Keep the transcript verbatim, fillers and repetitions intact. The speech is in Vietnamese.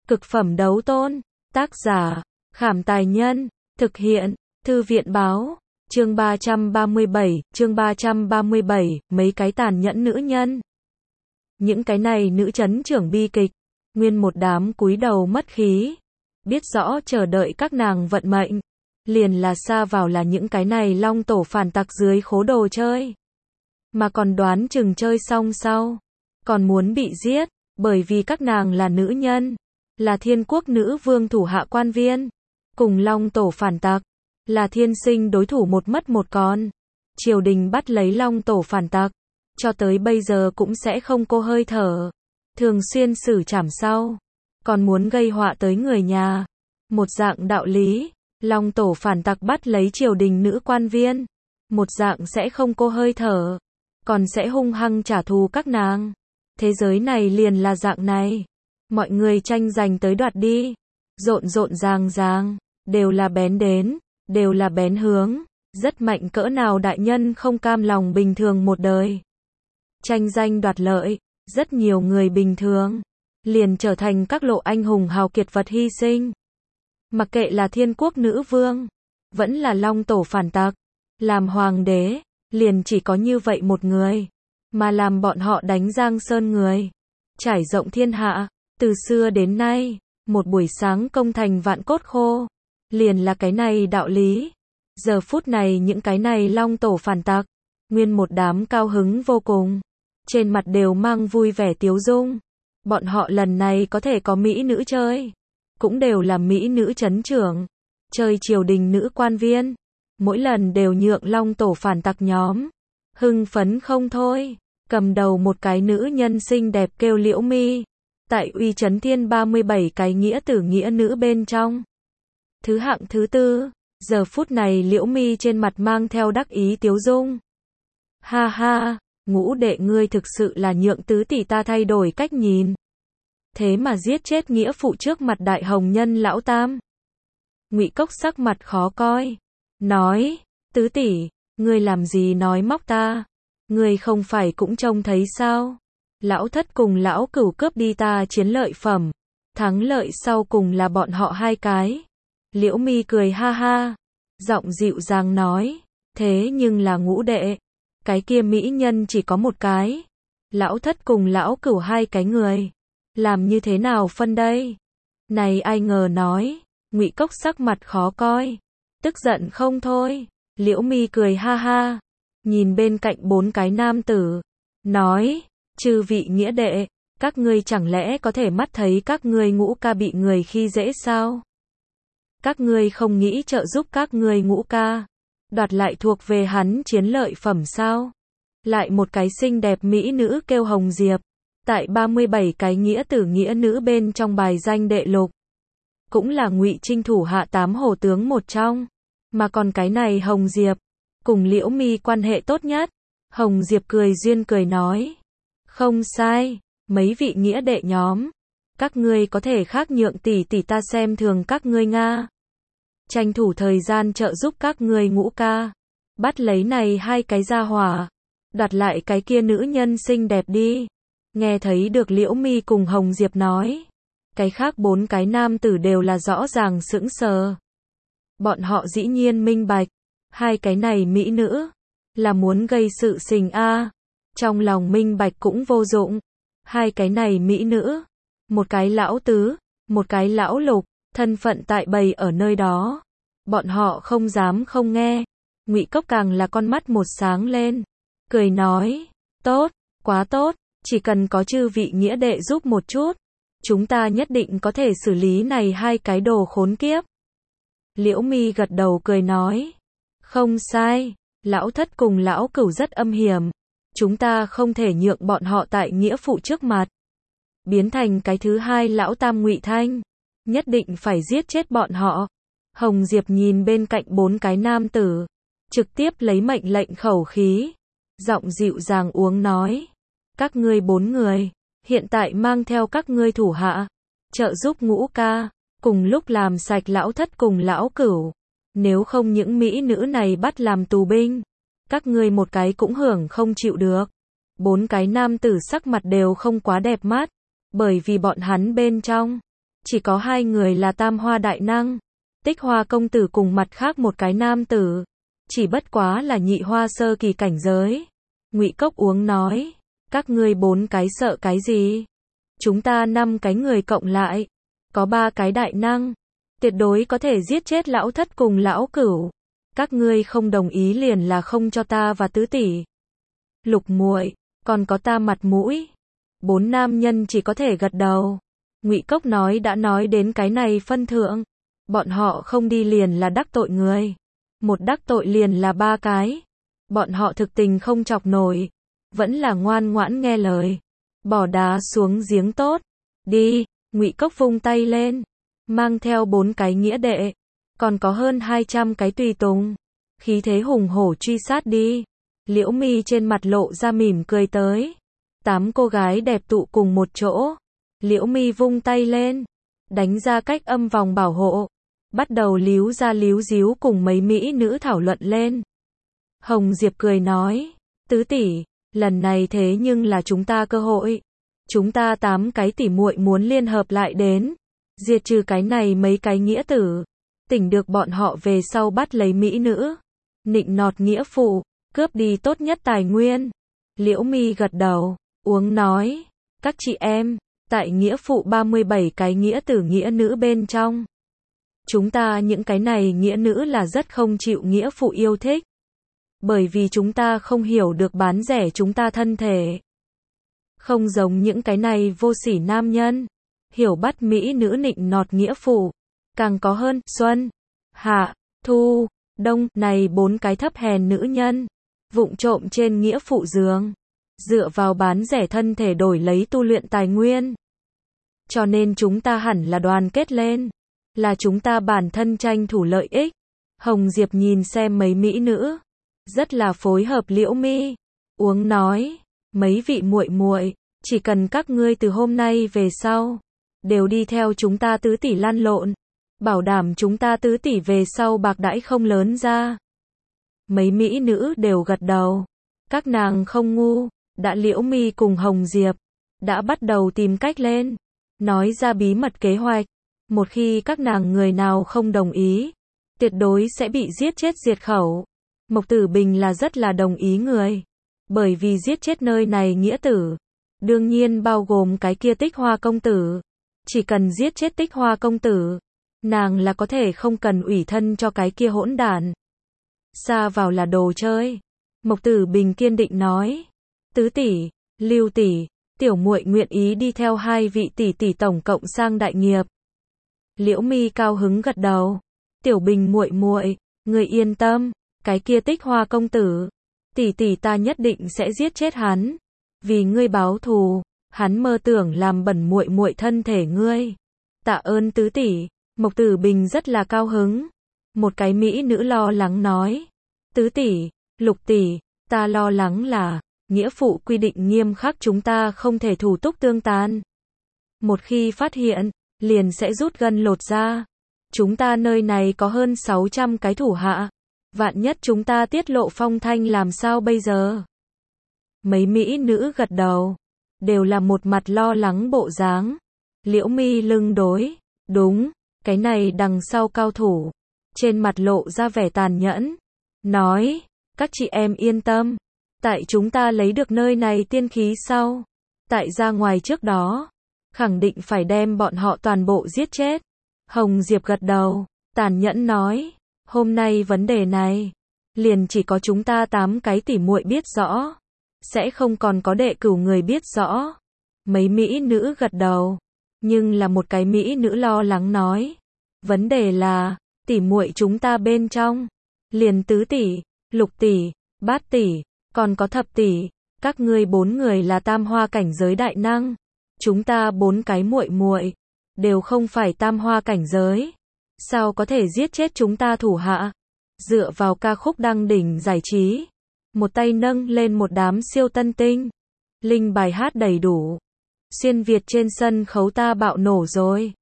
Cực phẩm đấu tôn. Tác giả, Khảm Tài Nhân. Thực hiện, Thư viện Báo. Chương ba trăm ba mươi bảy, chương ba trăm ba mươi bảy, mấy cái tàn nhẫn nữ nhân. Những cái này nữ chấn trưởng bi kịch, nguyên một đám cúi đầu mất khí, biết rõ chờ đợi các nàng vận mệnh, liền là xa vào là những cái này long tổ phản tặc dưới khố đồ chơi. Mà còn đoán chừng chơi xong sau, còn muốn bị giết, bởi vì các nàng là nữ nhân, là thiên quốc nữ vương thủ hạ quan viên, cùng long tổ phản tặc, là thiên sinh đối thủ một mất một còn. Triều đình bắt lấy long tổ phản tặc, cho tới bây giờ cũng sẽ không cô hơi thở, thường xuyên xử trảm sau, còn muốn gây họa tới người nhà. Một dạng đạo lý, long tổ phản tặc bắt lấy triều đình nữ quan viên, một dạng sẽ không cô hơi thở, còn sẽ hung hăng trả thù các nàng. Thế giới này liền là dạng này, mọi người tranh giành tới đoạt đi, rộn rộn ràng ràng, đều là bén đến, đều là bén hướng, rất mạnh cỡ nào đại nhân không cam lòng bình thường một đời. Tranh danh đoạt lợi, rất nhiều người bình thường, liền trở thành các lộ anh hùng hào kiệt vật hy sinh. Mặc kệ là thiên quốc nữ vương, vẫn là long tổ phản tặc, làm hoàng đế, liền chỉ có như vậy một người, mà làm bọn họ đánh Giang Sơn người, trải rộng thiên hạ, từ xưa đến nay, một buổi sáng công thành vạn cốt khô, liền là cái này đạo lý. Giờ phút này những cái này long tổ phản tặc, nguyên một đám cao hứng vô cùng, trên mặt đều mang vui vẻ tiếu dung. Bọn họ lần này có thể có mỹ nữ chơi, cũng đều là mỹ nữ chấn trưởng, chơi triều đình nữ quan viên, mỗi lần đều nhượng long tổ phản tặc nhóm hưng phấn không thôi. Cầm đầu một cái nữ nhân xinh đẹp kêu Liễu Mi, tại uy chấn thiên ba mươi bảy cái nghĩa tử nghĩa nữ bên trong, thứ hạng thứ tư. Giờ phút này Liễu Mi trên mặt mang theo đắc ý tiếu dung. Ha ha, ngũ đệ ngươi thực sự là nhượng tứ tỷ ta thay đổi cách nhìn, thế mà giết chết nghĩa phụ trước mặt đại hồng nhân lão tam. Ngụy Cốc sắc mặt khó coi, nói, tứ tỷ, ngươi làm gì nói móc ta, ngươi không phải cũng trông thấy sao, lão thất cùng lão cửu cướp đi ta chiến lợi phẩm, thắng lợi sau cùng là bọn họ hai cái. Liễu Mi cười ha ha, giọng dịu dàng nói, thế nhưng là ngũ đệ, cái kia mỹ nhân chỉ có một cái, lão thất cùng lão cửu hai cái người, làm như thế nào phân đây? Này ai ngờ nói, Ngụy Cốc sắc mặt khó coi, tức giận không thôi. Liễu Mi cười ha ha, nhìn bên cạnh bốn cái nam tử, nói, chư vị nghĩa đệ, các ngươi chẳng lẽ có thể mắt thấy các ngươi ngũ ca bị người khi dễ sao? Các ngươi không nghĩ trợ giúp các ngươi ngũ ca đoạt lại thuộc về hắn chiến lợi phẩm sao? Lại một cái xinh đẹp mỹ nữ kêu Hồng Diệp, tại ba mươi bảy cái nghĩa tử nghĩa nữ bên trong bài danh đệ lục, cũng là Ngụy Trinh thủ hạ tám hổ tướng một trong, mà còn cái này Hồng Diệp cùng Liễu Mi quan hệ tốt nhất. Hồng Diệp cười duyên cười nói, không sai, mấy vị nghĩa đệ nhóm, các ngươi có thể khác nhượng tỷ tỷ ta xem thường các ngươi nga, tranh thủ thời gian trợ giúp các ngươi ngũ ca bắt lấy này hai cái gia hỏa, đoạt lại cái kia nữ nhân xinh đẹp đi. Nghe thấy được Liễu Mi cùng Hồng Diệp nói, cái khác bốn cái nam tử đều là rõ ràng sững sờ. Bọn họ dĩ nhiên minh bạch, hai cái này mỹ nữ là muốn gây sự tình a. Trong lòng minh bạch cũng vô dụng, hai cái này mỹ nữ, một cái lão tứ, một cái lão lục, thân phận tại bầy ở nơi đó, bọn họ không dám không nghe. Ngụy Cốc càng là con mắt một sáng lên, cười nói, tốt, quá tốt, chỉ cần có chư vị nghĩa đệ giúp một chút, chúng ta nhất định có thể xử lý này hai cái đồ khốn kiếp. Liễu Mi gật đầu cười nói, không sai, lão thất cùng lão cửu rất âm hiểm, chúng ta không thể nhượng bọn họ tại nghĩa phụ trước mặt biến thành cái thứ hai lão tam Ngụy Thanh, nhất định phải giết chết bọn họ. Hồng Diệp nhìn bên cạnh bốn cái nam tử, trực tiếp lấy mệnh lệnh khẩu khí, giọng dịu dàng uống nói, các ngươi bốn người, hiện tại mang theo các ngươi thủ hạ, trợ giúp ngũ ca, cùng lúc làm sạch lão thất cùng lão cửu, nếu không những mỹ nữ này bắt làm tù binh, các ngươi một cái cũng hưởng không chịu được. Bốn cái nam tử sắc mặt đều không quá đẹp mắt, bởi vì bọn hắn bên trong chỉ có hai người là tam hoa đại năng. Tích Hoa công tử cùng mặt khác một cái nam tử, chỉ bất quá là nhị hoa sơ kỳ cảnh giới. Ngụy Cốc Uống nói, các ngươi bốn cái sợ cái gì? Chúng ta năm cái người cộng lại, có ba cái đại năng, tuyệt đối có thể giết chết lão thất cùng lão cửu. Các ngươi không đồng ý liền là không cho ta và tứ tỷ. Lục muội, còn có ta mặt mũi. Bốn nam nhân chỉ có thể gật đầu. Ngụy Cốc nói đã nói đến cái này phân thượng, bọn họ không đi liền là đắc tội người. Một đắc tội liền là ba cái. Bọn họ thực tình không chọc nổi, vẫn là ngoan ngoãn nghe lời. Bỏ đá xuống giếng tốt. Đi, Ngụy Cốc vung tay lên, mang theo bốn cái nghĩa đệ, còn có hơn hai trăm cái tùy tùng, khí thế hùng hổ truy sát đi. Liễu Mi trên mặt lộ ra mỉm cười tới. Tám cô gái đẹp tụ cùng một chỗ. Liễu Mi vung tay lên, đánh ra cách âm vòng bảo hộ, bắt đầu líu ra líu díu cùng mấy mỹ nữ thảo luận lên. Hồng Diệp cười nói, tứ tỷ, lần này thế nhưng là chúng ta cơ hội. Chúng ta tám cái tỷ muội muốn liên hợp lại đến, diệt trừ cái này mấy cái nghĩa tử, tỉnh được bọn họ về sau bắt lấy mỹ nữ, nịnh nọt nghĩa phụ, cướp đi tốt nhất tài nguyên. Liễu Mi gật đầu, Uống nói, các chị em, tại nghĩa phụ ba mươi bảy cái nghĩa tử nghĩa nữ bên trong, chúng ta những cái này nghĩa nữ là rất không chịu nghĩa phụ yêu thích. Bởi vì chúng ta không hiểu được bán rẻ chúng ta thân thể. Không giống những cái này vô sỉ nam nhân, hiểu bắt mỹ nữ nịnh nọt nghĩa phụ. Càng có hơn, xuân, hạ, thu, đông, này bốn cái thấp hèn nữ nhân, vụng trộm trên nghĩa phụ giường, dựa vào bán rẻ thân thể đổi lấy tu luyện tài nguyên. Cho nên chúng ta hẳn là đoàn kết lên, là chúng ta bản thân tranh thủ lợi ích. Hồng Diệp nhìn xem mấy mỹ nữ, rất là phối hợp Liễu Mi. Uống nói, mấy vị muội muội, chỉ cần các ngươi từ hôm nay về sau đều đi theo chúng ta tứ tỷ lăn lộn, bảo đảm chúng ta tứ tỷ về sau bạc đãi không lớn ra. Mấy mỹ nữ đều gật đầu. Các nàng không ngu, đã Liễu Mi cùng Hồng Diệp đã bắt đầu tìm cách lên, nói ra bí mật kế hoạch. Một khi các nàng người nào không đồng ý, tuyệt đối sẽ bị giết chết diệt khẩu. Mộc Tử Bình là rất là đồng ý người, bởi vì giết chết nơi này nghĩa tử, đương nhiên bao gồm cái kia Tích Hoa công tử. Chỉ cần giết chết Tích Hoa công tử, nàng là có thể không cần ủy thân cho cái kia hỗn đản. Xa vào là đồ chơi. Mộc Tử Bình kiên định nói, tứ tỷ, Lưu tỷ, tiểu muội nguyện ý đi theo hai vị tỷ tỷ tổng cộng sang đại nghiệp. Liễu Mi cao hứng gật đầu. Tiểu Bình muội muội, ngươi yên tâm, cái kia Tích Hoa công tử, tỷ tỷ ta nhất định sẽ giết chết hắn, vì ngươi báo thù. Hắn mơ tưởng làm bẩn muội muội thân thể ngươi. Tạ ơn tứ tỷ. Mộc Tử Bình rất là cao hứng. Một cái mỹ nữ lo lắng nói, tứ tỷ, Lục tỷ, ta lo lắng là nghĩa phụ quy định nghiêm khắc, chúng ta không thể thủ túc tương tàn. Một khi phát hiện, liền sẽ rút gân lột da. Chúng ta nơi này có hơn sáu trăm cái thủ hạ, vạn nhất chúng ta tiết lộ phong thanh làm sao bây giờ? Mấy mỹ nữ gật đầu, đều là một mặt lo lắng bộ dáng. Liễu Mi lưng đối, đúng, cái này đằng sau cao thủ, trên mặt lộ ra vẻ tàn nhẫn, nói, các chị em yên tâm, tại chúng ta lấy được nơi này tiên khí sau, tại ra ngoài trước đó, khẳng định phải đem bọn họ toàn bộ giết chết. Hồng Diệp gật đầu, tàn nhẫn nói, hôm nay vấn đề này, liền chỉ có chúng ta tám cái tỷ muội biết rõ, sẽ không còn có đệ cửu người biết rõ. Mấy mỹ nữ gật đầu, nhưng là một cái mỹ nữ lo lắng nói, vấn đề là, tỷ muội chúng ta bên trong, liền tứ tỷ, Lục tỷ, Bát tỷ, còn có Thập tỷ, các ngươi bốn người là tam hoa cảnh giới đại năng, chúng ta bốn cái muội muội đều không phải tam hoa cảnh giới, sao có thể giết chết chúng ta thủ hạ? Dựa vào ca khúc đăng đỉnh giải trí, một tay nâng lên một đám siêu tân tinh, linh bài hát đầy đủ, xuyên Việt trên sân khấu ta bạo nổ rồi.